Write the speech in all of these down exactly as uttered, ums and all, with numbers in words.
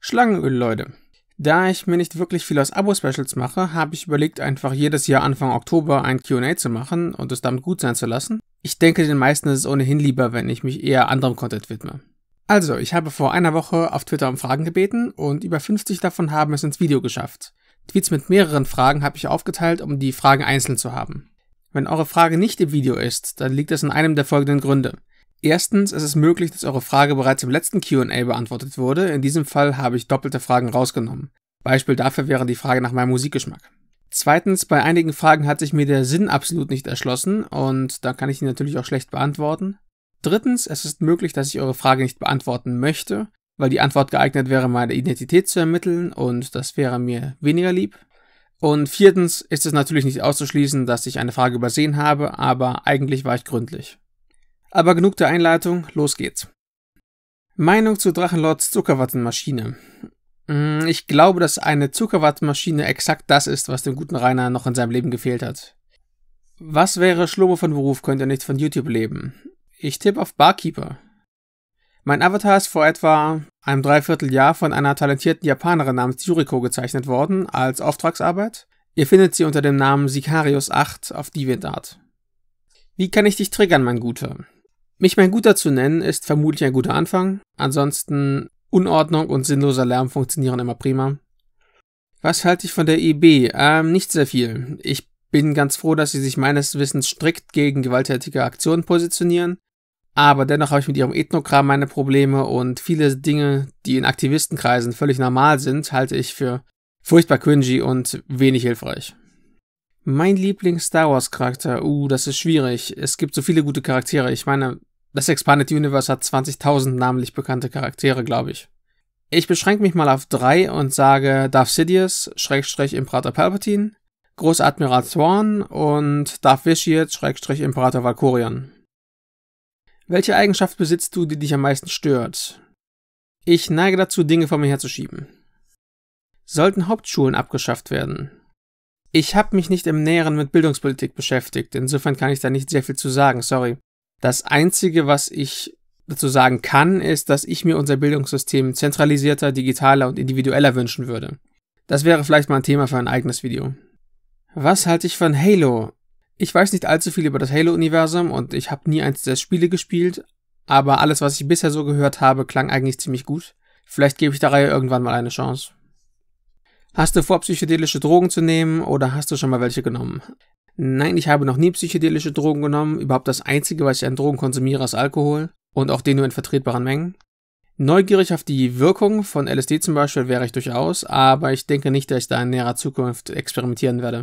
Schlangenöl, Leute. Da ich mir nicht wirklich viel aus Abo-Specials mache, habe ich überlegt, einfach jedes Jahr Anfang Oktober ein Q und A zu machen und es damit gut sein zu lassen. Ich denke, den meisten ist es ohnehin lieber, wenn ich mich eher anderem Content widme. Also, ich habe vor einer Woche auf Twitter um Fragen gebeten und über fünfzig davon haben es ins Video geschafft. Tweets mit mehreren Fragen habe ich aufgeteilt, um die Fragen einzeln zu haben. Wenn eure Frage nicht im Video ist, dann liegt es in einem der folgenden Gründe. Erstens ist es möglich, dass eure Frage bereits im letzten Q und A beantwortet wurde. In diesem Fall habe ich doppelte Fragen rausgenommen. Beispiel dafür wäre die Frage nach meinem Musikgeschmack. Zweitens, bei einigen Fragen hat sich mir der Sinn absolut nicht erschlossen und da kann ich ihn natürlich auch schlecht beantworten. Drittens, es ist möglich, dass ich eure Frage nicht beantworten möchte, weil die Antwort geeignet wäre, meine Identität zu ermitteln und das wäre mir weniger lieb. Und viertens ist es natürlich nicht auszuschließen, dass ich eine Frage übersehen habe, aber eigentlich war ich gründlich. Aber genug der Einleitung, los geht's. Meinung zu Drachenlords Zuckerwattenmaschine. Ich glaube, dass eine Zuckerwattenmaschine exakt das ist, was dem guten Rainer noch in seinem Leben gefehlt hat. Was wäre Schlomo von Beruf, könnte er nicht von YouTube leben? Ich tippe auf Barkeeper. Mein Avatar ist vor etwa einem Dreivierteljahr von einer talentierten Japanerin namens Yuriko gezeichnet worden, als Auftragsarbeit. Ihr findet sie unter dem Namen Sicarius acht auf DeviantArt. Wie kann ich dich triggern, mein Guter? Mich mein Guter zu nennen, ist vermutlich ein guter Anfang. Ansonsten, Unordnung und sinnloser Lärm funktionieren immer prima. Was halte ich von der I B? Ähm, nicht sehr viel. Ich bin ganz froh, dass sie sich meines Wissens strikt gegen gewalttätige Aktionen positionieren. Aber dennoch habe ich mit ihrem Ethnokram meine Probleme und viele Dinge, die in Aktivistenkreisen völlig normal sind, halte ich für furchtbar cringy und wenig hilfreich. Mein Lieblings-Star Wars-Charakter, uh, das ist schwierig. Es gibt so viele gute Charaktere. Ich meine, das Expanded Universe hat zwanzigtausend namentlich bekannte Charaktere, glaube ich. Ich beschränke mich mal auf drei und sage Darth Sidious, Schrägstrich Imperator Palpatine, Großadmiral Thrawn und Darth Vitiate, Schrägstrich Imperator Valkorion. Welche Eigenschaft besitzt du, die dich am meisten stört? Ich neige dazu, Dinge vor mir herzuschieben. Sollten Hauptschulen abgeschafft werden? Ich habe mich nicht im Näheren mit Bildungspolitik beschäftigt, insofern kann ich da nicht sehr viel zu sagen, sorry. Das Einzige, was ich dazu sagen kann, ist, dass ich mir unser Bildungssystem zentralisierter, digitaler und individueller wünschen würde. Das wäre vielleicht mal ein Thema für ein eigenes Video. Was halte ich von Halo? Ich weiß nicht allzu viel über das Halo-Universum und ich habe nie eins der Spiele gespielt, aber alles, was ich bisher so gehört habe, klang eigentlich ziemlich gut. Vielleicht gebe ich der Reihe irgendwann mal eine Chance. Hast du vor, psychedelische Drogen zu nehmen oder hast du schon mal welche genommen? Nein, ich habe noch nie psychedelische Drogen genommen. Überhaupt das Einzige, was ich an Drogen konsumiere, ist Alkohol und auch den nur in vertretbaren Mengen. Neugierig auf die Wirkung von L S D zum Beispiel wäre ich durchaus, aber ich denke nicht, dass ich da in näherer Zukunft experimentieren werde.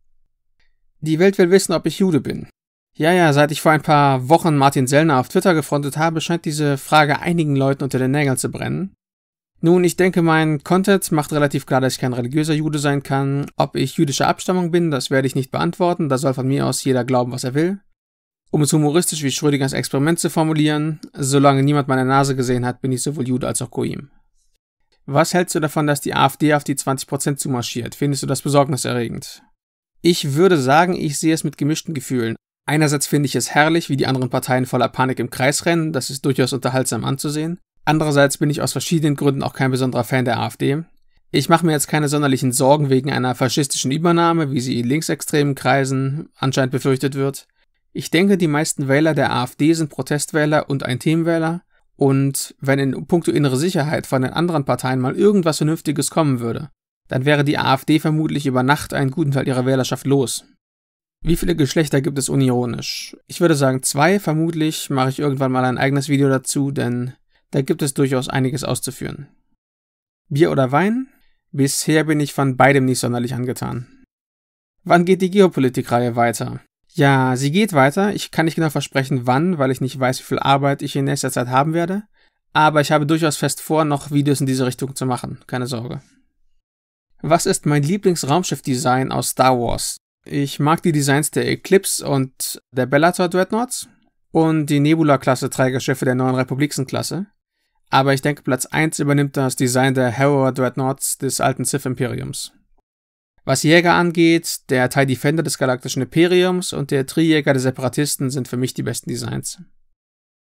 Die Welt will wissen, ob ich Jude bin. Ja, ja, seit ich vor ein paar Wochen Martin Sellner auf Twitter gefrontet habe, scheint diese Frage einigen Leuten unter den Nägeln zu brennen. Nun, ich denke, mein Content macht relativ klar, dass ich kein religiöser Jude sein kann. Ob ich jüdischer Abstammung bin, das werde ich nicht beantworten, da soll von mir aus jeder glauben, was er will. Um es humoristisch wie Schrödingers Experiment zu formulieren, solange niemand meine Nase gesehen hat, bin ich sowohl Jude als auch Goyim. Was hältst du davon, dass die AfD auf die zwanzig Prozent zumarschiert? Findest du das besorgniserregend? Ich würde sagen, ich sehe es mit gemischten Gefühlen. Einerseits finde ich es herrlich, wie die anderen Parteien voller Panik im Kreis rennen, das ist durchaus unterhaltsam anzusehen. Andererseits bin ich aus verschiedenen Gründen auch kein besonderer Fan der AfD. Ich mache mir jetzt keine sonderlichen Sorgen wegen einer faschistischen Übernahme, wie sie in linksextremen Kreisen anscheinend befürchtet wird. Ich denke, die meisten Wähler der AfD sind Protestwähler und Ein-Themen-Wähler. Und wenn in puncto innere Sicherheit von den anderen Parteien mal irgendwas Vernünftiges kommen würde, dann wäre die AfD vermutlich über Nacht einen guten Teil ihrer Wählerschaft los. Wie viele Geschlechter gibt es unironisch? Ich würde sagen zwei, vermutlich mache ich irgendwann mal ein eigenes Video dazu, denn da gibt es durchaus einiges auszuführen. Bier oder Wein? Bisher bin ich von beidem nicht sonderlich angetan. Wann geht die Geopolitik-Reihe weiter? Ja, sie geht weiter. Ich kann nicht genau versprechen, wann, weil ich nicht weiß, wie viel Arbeit ich in nächster Zeit haben werde. Aber ich habe durchaus fest vor, noch Videos in diese Richtung zu machen. Keine Sorge. Was ist mein Lieblings-Raumschiff-Design aus Star Wars? Ich mag die Designs der Eclipse und der Bellator Dreadnoughts und die Nebula-Klasse Trägerschiffe der Neuen Republiksen-Klasse. Aber ich denke, Platz eins übernimmt das Design der Harrower Dreadnoughts des alten Sith-Imperiums. Was Jäger angeht, der TIE Defender des Galaktischen Imperiums und der Triejäger der Separatisten sind für mich die besten Designs.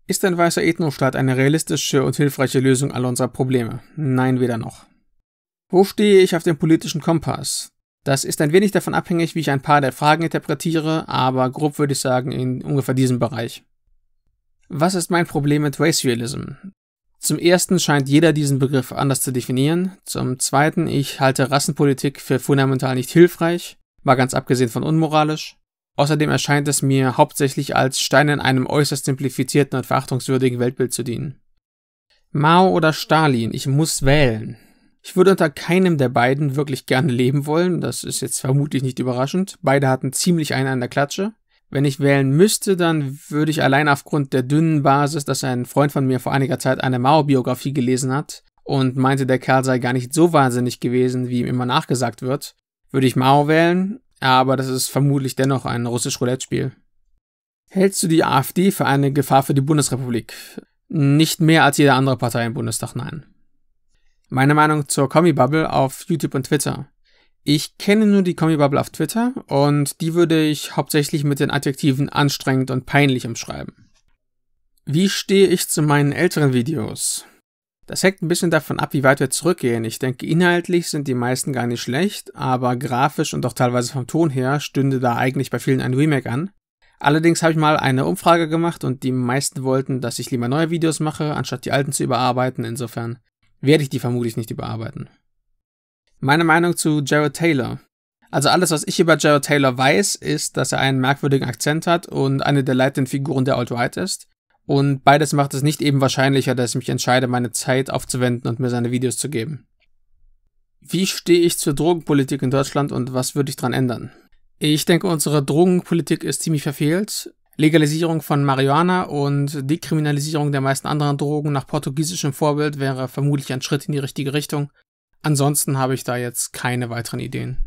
Ist ein weißer Ethnostaat eine realistische und hilfreiche Lösung aller unserer Probleme? Nein, weder noch. Wo stehe ich auf dem politischen Kompass? Das ist ein wenig davon abhängig, wie ich ein paar der Fragen interpretiere, aber grob würde ich sagen in ungefähr diesem Bereich. Was ist mein Problem mit Racialism? Zum ersten scheint jeder diesen Begriff anders zu definieren. Zum zweiten, ich halte Rassenpolitik für fundamental nicht hilfreich, mal ganz abgesehen von unmoralisch. Außerdem erscheint es mir hauptsächlich als Stein in einem äußerst simplifizierten und verachtungswürdigen Weltbild zu dienen. Mao oder Stalin, ich muss wählen. Ich würde unter keinem der beiden wirklich gerne leben wollen, das ist jetzt vermutlich nicht überraschend. Beide hatten ziemlich einen an der Klatsche. Wenn ich wählen müsste, dann würde ich allein aufgrund der dünnen Basis, dass ein Freund von mir vor einiger Zeit eine Mao-Biografie gelesen hat und meinte, der Kerl sei gar nicht so wahnsinnig gewesen, wie ihm immer nachgesagt wird, würde ich Mao wählen, aber das ist vermutlich dennoch ein russisch Roulette-Spiel. Hältst du die AfD für eine Gefahr für die Bundesrepublik? Nicht mehr als jede andere Partei im Bundestag, nein. Meine Meinung zur Commie-Bubble auf YouTube und Twitter. Ich kenne nur die Commie-Bubble auf Twitter und die würde ich hauptsächlich mit den Adjektiven anstrengend und peinlich umschreiben. Wie stehe ich zu meinen älteren Videos? Das hängt ein bisschen davon ab, wie weit wir zurückgehen. Ich denke, inhaltlich sind die meisten gar nicht schlecht, aber grafisch und auch teilweise vom Ton her stünde da eigentlich bei vielen ein Remake an. Allerdings habe ich mal eine Umfrage gemacht und die meisten wollten, dass ich lieber neue Videos mache, anstatt die alten zu überarbeiten. Insofern werde ich die vermutlich nicht überarbeiten. Meine Meinung zu Jared Taylor. Also alles, was ich über Jared Taylor weiß, ist, dass er einen merkwürdigen Akzent hat und eine der leitenden Figuren der Alt-Right ist. Und beides macht es nicht eben wahrscheinlicher, dass ich mich entscheide, meine Zeit aufzuwenden und mir seine Videos zu geben. Wie stehe ich zur Drogenpolitik in Deutschland und was würde ich daran ändern? Ich denke, unsere Drogenpolitik ist ziemlich verfehlt. Legalisierung von Marihuana und Dekriminalisierung der meisten anderen Drogen nach portugiesischem Vorbild wäre vermutlich ein Schritt in die richtige Richtung. Ansonsten habe ich da jetzt keine weiteren Ideen.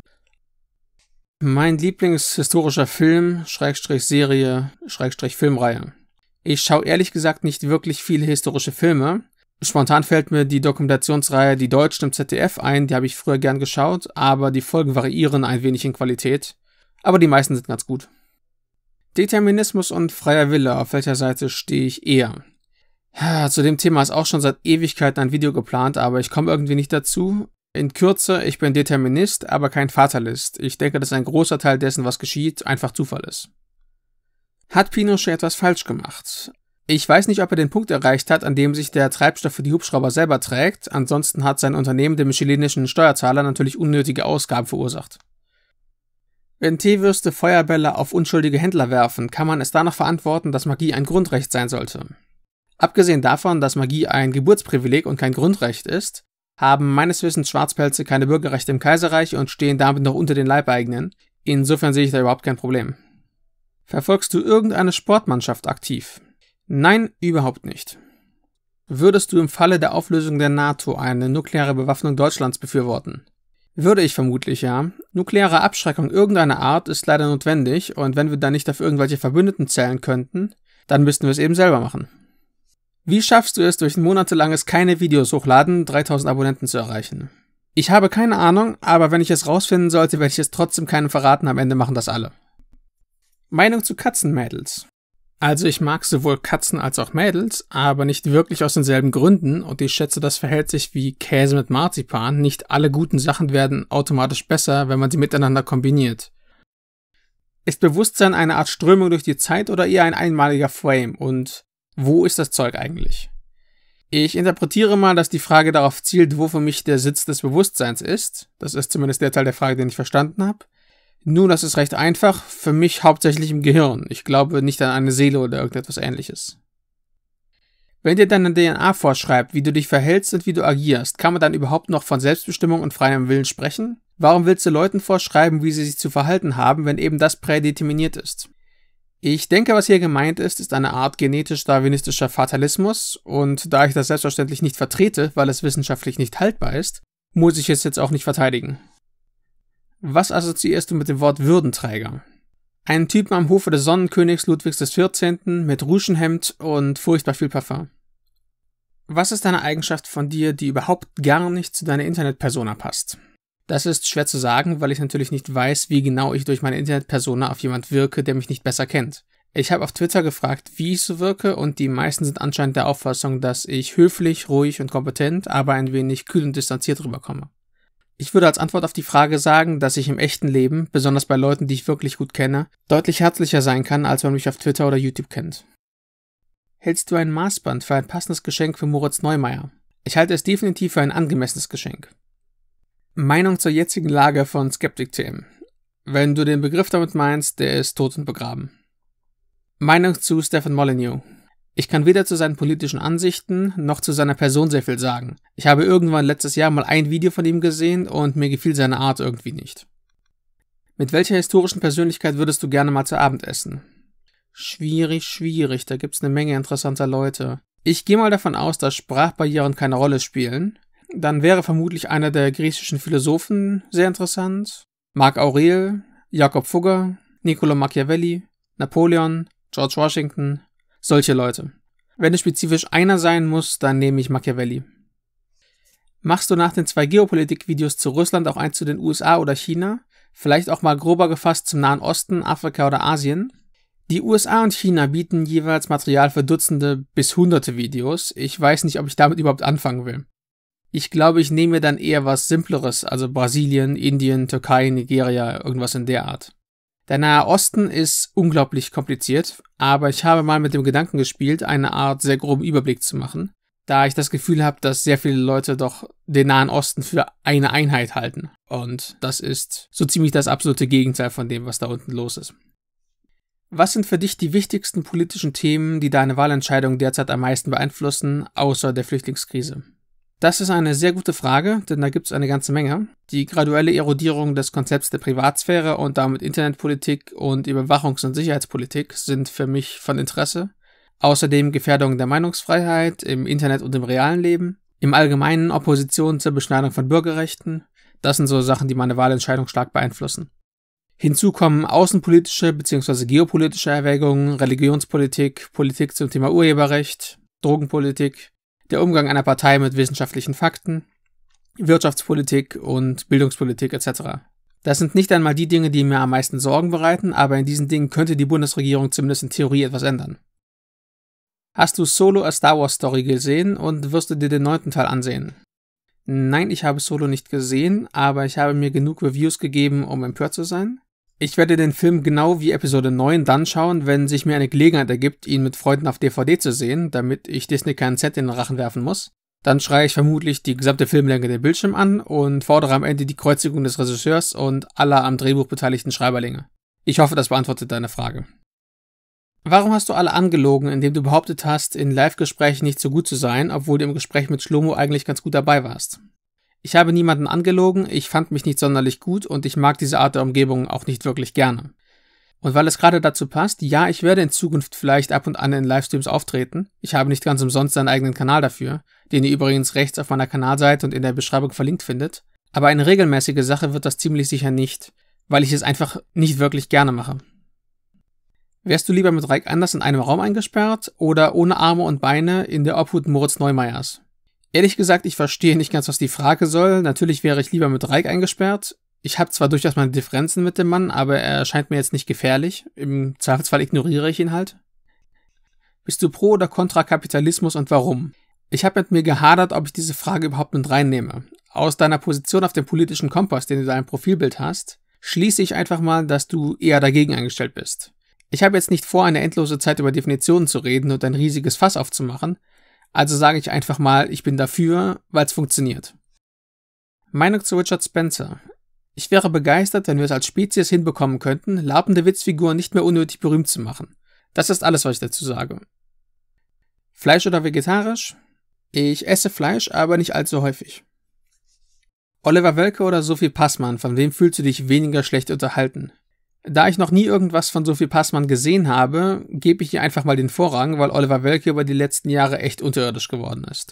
Mein Lieblingshistorischer Film, Schrägstrich Serie, Schrägstrich Filmreihe. Ich schaue ehrlich gesagt nicht wirklich viele historische Filme. Spontan fällt mir die Dokumentationsreihe Die Deutschen im Z D F ein, die habe ich früher gern geschaut, aber die Folgen variieren ein wenig in Qualität. Aber die meisten sind ganz gut. Determinismus und freier Wille, auf welcher Seite stehe ich eher? Ja, zu dem Thema ist auch schon seit Ewigkeiten ein Video geplant, aber ich komme irgendwie nicht dazu. In Kürze, ich bin Determinist, aber kein Fatalist. Ich denke, dass ein großer Teil dessen, was geschieht, einfach Zufall ist. Hat Pinochet etwas falsch gemacht? Ich weiß nicht, ob er den Punkt erreicht hat, an dem sich der Treibstoff für die Hubschrauber selber trägt, ansonsten hat sein Unternehmen dem chilenischen Steuerzahler natürlich unnötige Ausgaben verursacht. Wenn Teewürste Feuerbälle auf unschuldige Händler werfen, kann man es danach verantworten, dass Magie ein Grundrecht sein sollte. Abgesehen davon, dass Magie ein Geburtsprivileg und kein Grundrecht ist, haben meines Wissens Schwarzpelze keine Bürgerrechte im Kaiserreich und stehen damit noch unter den Leibeigenen. Insofern sehe ich da überhaupt kein Problem. Verfolgst du irgendeine Sportmannschaft aktiv? Nein, überhaupt nicht. Würdest du im Falle der Auflösung der NATO eine nukleare Bewaffnung Deutschlands befürworten? Würde ich vermutlich, ja. Nukleare Abschreckung irgendeiner Art ist leider notwendig und wenn wir dann nicht auf irgendwelche Verbündeten zählen könnten, dann müssten wir es eben selber machen. Wie schaffst du es, durch ein monatelanges keine Videos hochladen, dreitausend Abonnenten zu erreichen? Ich habe keine Ahnung, aber wenn ich es rausfinden sollte, werde ich es trotzdem keinem verraten, am Ende machen das alle. Meinung zu Katzenmädels. Also ich mag sowohl Katzen als auch Mädels, aber nicht wirklich aus denselben Gründen und ich schätze, das verhält sich wie Käse mit Marzipan. Nicht alle guten Sachen werden automatisch besser, wenn man sie miteinander kombiniert. Ist Bewusstsein eine Art Strömung durch die Zeit oder eher ein einmaliger Frame und wo ist das Zeug eigentlich? Ich interpretiere mal, dass die Frage darauf zielt, wo für mich der Sitz des Bewusstseins ist. Das ist zumindest der Teil der Frage, den ich verstanden habe. Nun, das ist recht einfach, für mich hauptsächlich im Gehirn. Ich glaube nicht an eine Seele oder irgendetwas Ähnliches. Wenn dir deine D N A vorschreibt, wie du dich verhältst und wie du agierst, kann man dann überhaupt noch von Selbstbestimmung und freiem Willen sprechen? Warum willst du Leuten vorschreiben, wie sie sich zu verhalten haben, wenn eben das prädeterminiert ist? Ich denke, was hier gemeint ist, ist eine Art genetisch-darwinistischer Fatalismus und da ich das selbstverständlich nicht vertrete, weil es wissenschaftlich nicht haltbar ist, muss ich es jetzt auch nicht verteidigen. Was assoziierst du mit dem Wort Würdenträger? Einen Typen am Hofe des Sonnenkönigs Ludwigs des vierzehnten mit Ruschenhemd und furchtbar viel Parfum. Was ist eine Eigenschaft von dir, die überhaupt gar nicht zu deiner Internetpersona passt? Das ist schwer zu sagen, weil ich natürlich nicht weiß, wie genau ich durch meine Internetpersona auf jemand wirke, der mich nicht besser kennt. Ich habe auf Twitter gefragt, wie ich so wirke, und die meisten sind anscheinend der Auffassung, dass ich höflich, ruhig und kompetent, aber ein wenig kühl und distanziert rüberkomme. Ich würde als Antwort auf die Frage sagen, dass ich im echten Leben, besonders bei Leuten, die ich wirklich gut kenne, deutlich herzlicher sein kann, als man mich auf Twitter oder YouTube kennt. Hältst du ein Maßband für ein passendes Geschenk für Moritz Neumeier? Ich halte es definitiv für ein angemessenes Geschenk. Meinung zur jetzigen Lage von Skeptic T M. Wenn du den Begriff damit meinst, der ist tot und begraben. Meinung zu Stefan Molyneux. Ich kann weder zu seinen politischen Ansichten noch zu seiner Person sehr viel sagen. Ich habe irgendwann letztes Jahr mal ein Video von ihm gesehen und mir gefiel seine Art irgendwie nicht. Mit welcher historischen Persönlichkeit würdest du gerne mal zu Abend essen? Schwierig, schwierig, da gibt's eine Menge interessanter Leute. Ich gehe mal davon aus, dass Sprachbarrieren keine Rolle spielen. Dann wäre vermutlich einer der griechischen Philosophen sehr interessant. Marc Aurel, Jakob Fugger, Niccolo Machiavelli, Napoleon, George Washington, solche Leute. Wenn es spezifisch einer sein muss, dann nehme ich Machiavelli. Machst du nach den zwei Geopolitik-Videos zu Russland auch eins zu den U S A oder China? Vielleicht auch mal grober gefasst zum Nahen Osten, Afrika oder Asien? Die U S A und China bieten jeweils Material für Dutzende bis Hunderte Videos. Ich weiß nicht, ob ich damit überhaupt anfangen will. Ich glaube, ich nehme dann eher was Simpleres, also Brasilien, Indien, Türkei, Nigeria, irgendwas in der Art. Der Nahe Osten ist unglaublich kompliziert, aber ich habe mal mit dem Gedanken gespielt, eine Art sehr groben Überblick zu machen, da ich das Gefühl habe, dass sehr viele Leute doch den Nahen Osten für eine Einheit halten. Und das ist so ziemlich das absolute Gegenteil von dem, was da unten los ist. Was sind für dich die wichtigsten politischen Themen, die deine Wahlentscheidung derzeit am meisten beeinflussen, außer der Flüchtlingskrise? Das ist eine sehr gute Frage, denn da gibt es eine ganze Menge. Die graduelle Erodierung des Konzepts der Privatsphäre und damit Internetpolitik und Überwachungs- und Sicherheitspolitik sind für mich von Interesse. Außerdem Gefährdung der Meinungsfreiheit im Internet und im realen Leben. Im Allgemeinen Opposition zur Beschneidung von Bürgerrechten. Das sind so Sachen, die meine Wahlentscheidung stark beeinflussen. Hinzu kommen außenpolitische bzw. geopolitische Erwägungen, Religionspolitik, Politik zum Thema Urheberrecht, Drogenpolitik, der Umgang einer Partei mit wissenschaftlichen Fakten, Wirtschaftspolitik und Bildungspolitik et cetera. Das sind nicht einmal die Dinge, die mir am meisten Sorgen bereiten, aber in diesen Dingen könnte die Bundesregierung zumindest in Theorie etwas ändern. Hast du Solo: A Star Wars Story gesehen und wirst du dir den neunten Teil ansehen? Nein, ich habe Solo nicht gesehen, aber ich habe mir genug Reviews gegeben, um empört zu sein. Ich werde den Film genau wie Episode neun dann schauen, wenn sich mir eine Gelegenheit ergibt, ihn mit Freunden auf D V D zu sehen, damit ich Disney keinen Cent in den Rachen werfen muss. Dann schreie ich vermutlich die gesamte Filmlänge den Bildschirm an und fordere am Ende die Kreuzigung des Regisseurs und aller am Drehbuch beteiligten Schreiberlinge. Ich hoffe, das beantwortet deine Frage. Warum hast du alle angelogen, indem du behauptet hast, in Live-Gesprächen nicht so gut zu sein, obwohl du im Gespräch mit Shlomo eigentlich ganz gut dabei warst? Ich habe niemanden angelogen, ich fand mich nicht sonderlich gut und ich mag diese Art der Umgebung auch nicht wirklich gerne. Und weil es gerade dazu passt, ja, ich werde in Zukunft vielleicht ab und an in Livestreams auftreten. Ich habe nicht ganz umsonst einen eigenen Kanal dafür, den ihr übrigens rechts auf meiner Kanalseite und in der Beschreibung verlinkt findet. Aber eine regelmäßige Sache wird das ziemlich sicher nicht, weil ich es einfach nicht wirklich gerne mache. Wärst du lieber mit Raik Anders in einem Raum eingesperrt oder ohne Arme und Beine in der Obhut Moritz Neumeiers? Ehrlich gesagt, ich verstehe nicht ganz, was die Frage soll. Natürlich wäre ich lieber mit Raik eingesperrt. Ich habe zwar durchaus meine Differenzen mit dem Mann, aber er erscheint mir jetzt nicht gefährlich. Im Zweifelsfall ignoriere ich ihn halt. Bist du pro oder kontra Kapitalismus und warum? Ich habe mit mir gehadert, ob ich diese Frage überhaupt mit reinnehme. Aus deiner Position auf dem politischen Kompass, den du in deinem Profilbild hast, schließe ich einfach mal, dass du eher dagegen eingestellt bist. Ich habe jetzt nicht vor, eine endlose Zeit über Definitionen zu reden und ein riesiges Fass aufzumachen, also sage ich einfach mal, ich bin dafür, weil es funktioniert. Meinung zu Richard Spencer. Ich wäre begeistert, wenn wir es als Spezies hinbekommen könnten, laufende Witzfiguren nicht mehr unnötig berühmt zu machen. Das ist alles, was ich dazu sage. Fleisch oder vegetarisch? Ich esse Fleisch, aber nicht allzu häufig. Oliver Welke oder Sophie Passmann, von wem fühlst du dich weniger schlecht unterhalten? Da ich noch nie irgendwas von Sophie Passmann gesehen habe, gebe ich ihr einfach mal den Vorrang, weil Oliver Welke über die letzten Jahre echt unterirdisch geworden ist.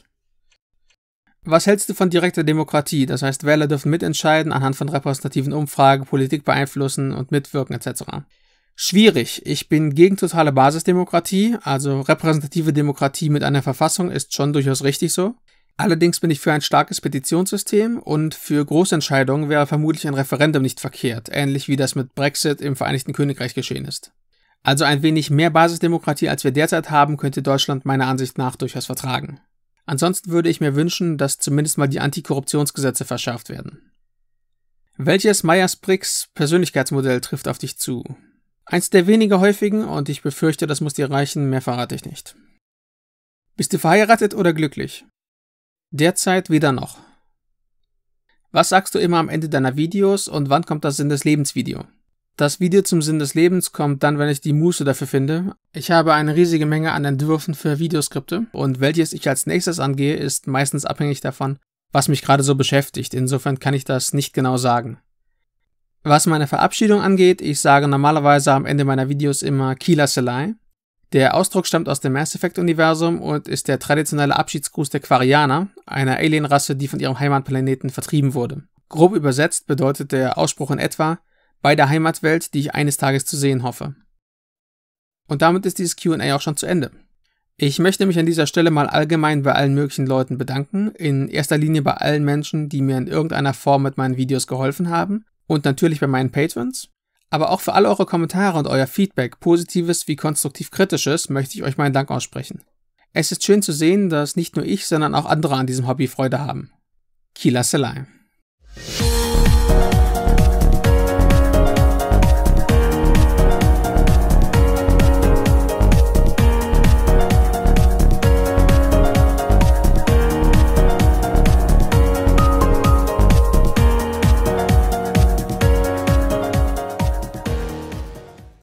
Was hältst du von direkter Demokratie? Das heißt, Wähler dürfen mitentscheiden, anhand von repräsentativen Umfragen, Politik beeinflussen und mitwirken et cetera. Schwierig. Ich bin gegen totale Basisdemokratie, also repräsentative Demokratie mit einer Verfassung ist schon durchaus richtig so. Allerdings bin ich für ein starkes Petitionssystem und für Großentscheidungen wäre vermutlich ein Referendum nicht verkehrt, ähnlich wie das mit Brexit im Vereinigten Königreich geschehen ist. Also ein wenig mehr Basisdemokratie, als wir derzeit haben, könnte Deutschland meiner Ansicht nach durchaus vertragen. Ansonsten würde ich mir wünschen, dass zumindest mal die Antikorruptionsgesetze verschärft werden. Welches Myers-Briggs-Persönlichkeitsmodell trifft auf dich zu? Eins der weniger häufigen und ich befürchte, das muss dir reichen, mehr verrate ich nicht. Bist du verheiratet oder glücklich? Derzeit weder noch. Was sagst du immer am Ende deiner Videos und wann kommt das Sinn des Lebens Video? Das Video zum Sinn des Lebens kommt dann, wenn ich die Muße dafür finde. Ich habe eine riesige Menge an Entwürfen für Videoskripte und welches ich als nächstes angehe, ist meistens abhängig davon, was mich gerade so beschäftigt. Insofern kann ich das nicht genau sagen. Was meine Verabschiedung angeht, ich sage normalerweise am Ende meiner Videos immer Kila Selai. Der Ausdruck stammt aus dem Mass Effect-Universum und ist der traditionelle Abschiedsgruß der Quarianer, einer Alienrasse, die von ihrem Heimatplaneten vertrieben wurde. Grob übersetzt bedeutet der Ausspruch in etwa: bei der Heimatwelt, die ich eines Tages zu sehen hoffe. Und damit ist dieses Q und A auch schon zu Ende. Ich möchte mich an dieser Stelle mal allgemein bei allen möglichen Leuten bedanken, in erster Linie bei allen Menschen, die mir in irgendeiner Form mit meinen Videos geholfen haben und natürlich bei meinen Patrons, aber auch für alle eure Kommentare und euer Feedback, positives wie konstruktiv kritisches, möchte ich euch meinen Dank aussprechen. Es ist schön zu sehen, dass nicht nur ich, sondern auch andere an diesem Hobby Freude haben. Kila Selai.